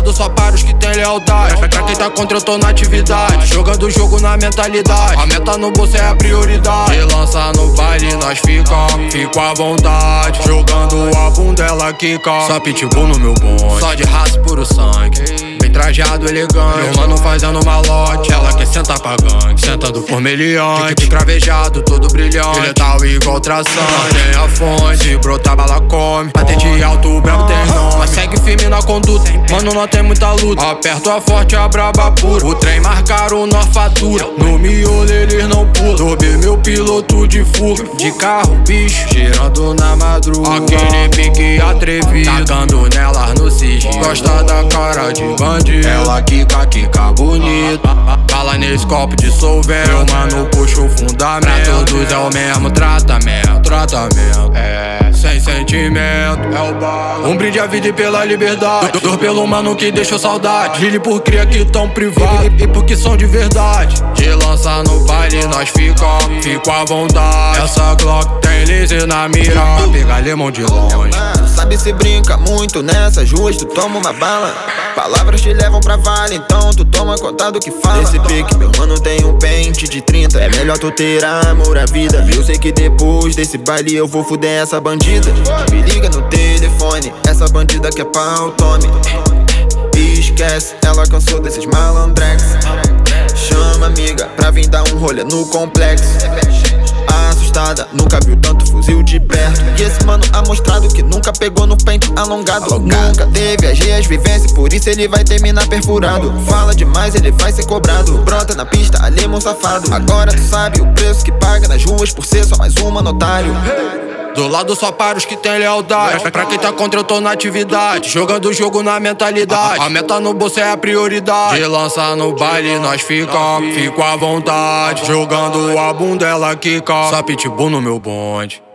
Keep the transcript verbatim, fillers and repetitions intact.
lado só para os que tem lealdade. Pra quem tá contra eu tô na atividade, jogando o jogo na mentalidade. A meta no bolso é a prioridade. E lança no baile nós fica, fico à vontade. Jogando a bunda ela quica. Só pitbull no meu bonde, só de raça puro sangue. Bem trajado, elegante, meu mano fazendo malote. Ela quer sentar pra gangue, sentando por meliante. Que cravejado, todo brilhante, letal igual tração. Tem a fonte, brota bala come. Patente alto, o brabo tem nome. Mas segue firme na conduta, mano não tem muita luta. Aperto a forte, a braba pura. O trem marcaram na fatura, no miolo eles não pulam. Dobei meu piloto de fuga, de carro bicho, girando na madruga. Aquele pique atrevido, tacando nelas no sigilo. Gosta da cara de bandido, ela quica, quica bonito. Bala nesse copo de solvente, meu mano puxa o fundamento. Pra todos é o mesmo tratamento, tratamento, é, sem sentimento, é o bar. Um brinde à vida e pela liberdade, dor pelo mano que deixou saudade. Gile por cria que tão privado e porque são de verdade. De lança no baile nós fica, fico à vontade. Essa Glock tem laser na mira, pra pegar limão de longe. Sabe se brinca muito nessas ruas, tu toma uma bala. Palavras te levam pra vale, então tu toma conta do que fala. Esse pique, meu mano tem um pente de trinta. É melhor tu ter amor à vida. Eu sei que depois desse baile eu vou fuder essa bandida. Me liga no telefone, essa bandida quer pau, tome. E esquece, ela cansou desses malandrex. Chama amiga pra vir dar um rolê no complexo. Assustada, nunca viu tanto fuzil de perto. E esse mano amostrado que nunca pegou no pente alongado, alongado. Nunca teve as vivências, por isso ele vai terminar perfurado. Fala demais, ele vai ser cobrado. Brota na pista, ali é um safado. Agora tu sabe o preço que paga nas ruas por ser só mais um mano otário. Do lado só para os que tem lealdade. Pra quem tá contra eu tô na atividade, jogando o jogo na mentalidade. A meta no bolso é a prioridade. De lança no baile nós fica, fico à vontade. Jogando a bunda ela quica. Só pitbull no meu bonde.